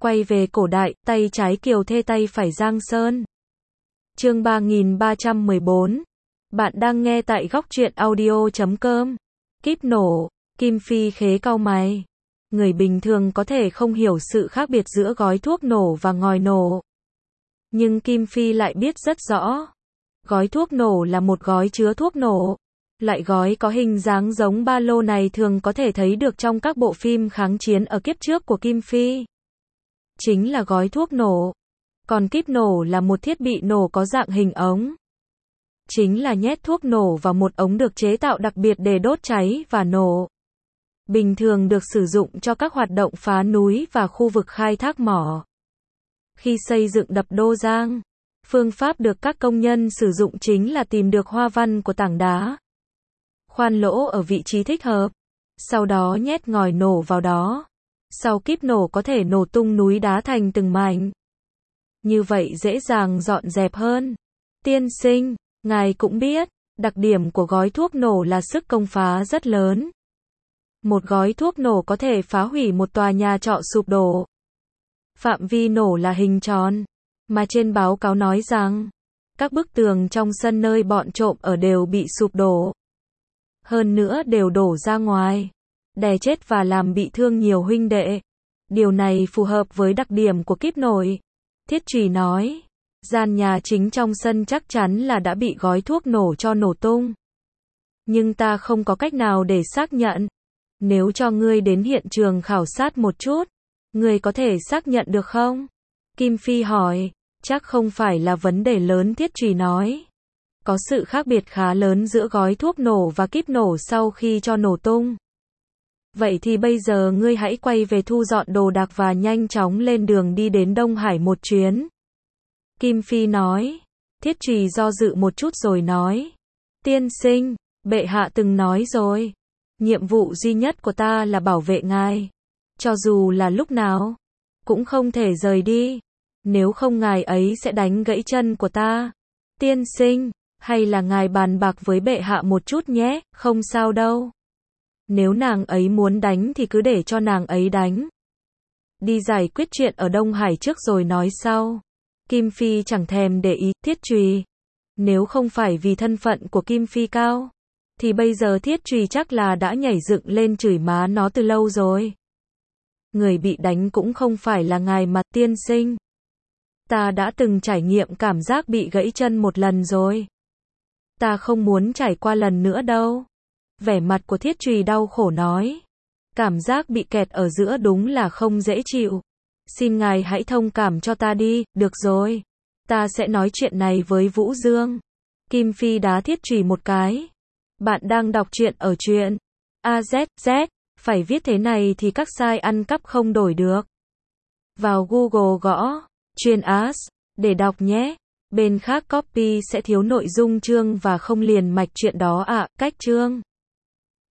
Quay về cổ đại, tay trái Kiều Thê tay phải Giang Sơn. Chương 3314. Bạn đang nghe tại góc truyện audio.com. Kíp nổ, Kim Phi khế cau mày. Người bình thường có thể không hiểu sự khác biệt giữa gói thuốc nổ và ngòi nổ. Nhưng Kim Phi lại biết rất rõ. Gói thuốc nổ là một gói chứa thuốc nổ. Loại gói có hình dáng giống ba lô này thường có thể thấy được trong các bộ phim kháng chiến ở kiếp trước của Kim Phi. Chính là gói thuốc nổ. Còn kíp nổ là một thiết bị nổ có dạng hình ống. Chính là nhét thuốc nổ vào một ống được chế tạo đặc biệt để đốt cháy và nổ. Bình thường được sử dụng cho các hoạt động phá núi và khu vực khai thác mỏ. Khi xây dựng đập Đô Giang, phương pháp được các công nhân sử dụng chính là tìm được hoa văn của tảng đá, khoan lỗ ở vị trí thích hợp, sau đó nhét ngòi nổ vào đó. Sau kíp nổ có thể nổ tung núi đá thành từng mảnh. Như vậy dễ dàng dọn dẹp hơn. Tiên sinh, ngài cũng biết, đặc điểm của gói thuốc nổ là sức công phá rất lớn. Một gói thuốc nổ có thể phá hủy một tòa nhà trọ sụp đổ. Phạm vi nổ là hình tròn, mà trên báo cáo nói rằng, các bức tường trong sân nơi bọn trộm ở đều bị sụp đổ. Hơn nữa đều đổ ra ngoài, đè chết và làm bị thương nhiều huynh đệ. Điều này phù hợp với đặc điểm của kíp nổi. Thiết Trùy nói, gian nhà chính trong sân chắc chắn là đã bị gói thuốc nổ cho nổ tung. Nhưng ta không có cách nào để xác nhận. Nếu cho ngươi đến hiện trường khảo sát một chút, ngươi có thể xác nhận được không? Kim Phi hỏi, chắc không phải là vấn đề lớn, Thiết Trùy nói. Có sự khác biệt khá lớn giữa gói thuốc nổ và kíp nổ sau khi cho nổ tung. Vậy thì bây giờ ngươi hãy quay về thu dọn đồ đạc và nhanh chóng lên đường đi đến Đông Hải một chuyến. Kim Phi nói. Thiết Trùy do dự một chút rồi nói. Tiên sinh, bệ hạ từng nói rồi. Nhiệm vụ duy nhất của ta là bảo vệ ngài. Cho dù là lúc nào, cũng không thể rời đi. Nếu không ngài ấy sẽ đánh gãy chân của ta. Tiên sinh, hay là ngài bàn bạc với bệ hạ một chút nhé, không sao đâu. Nếu nàng ấy muốn đánh thì cứ để cho nàng ấy đánh. Đi giải quyết chuyện ở Đông Hải trước rồi nói sau. Kim Phi chẳng thèm để ý. Thiết Trùy. Nếu không phải vì thân phận của Kim Phi cao, thì bây giờ Thiết Trùy chắc là đã nhảy dựng lên chửi má nó từ lâu rồi. Người bị đánh cũng không phải là ngài mà, tiên sinh. Ta đã từng trải nghiệm cảm giác bị gãy chân một lần rồi. Ta không muốn trải qua lần nữa đâu. Vẻ mặt của Thiết Trùy đau khổ nói. Cảm giác bị kẹt ở giữa đúng là không dễ chịu. Xin ngài hãy thông cảm cho ta đi, được rồi. Ta sẽ nói chuyện này với Vũ Dương. Kim Phi đá Thiết Trùy một cái. Bạn đang đọc truyện ở truyện AZZ, phải viết thế này thì các sai ăn cắp không đổi được. Vào Google gõ truyện AS để đọc nhé. Bên khác copy sẽ thiếu nội dung chương và không liền mạch truyện đó ạ. Cách chương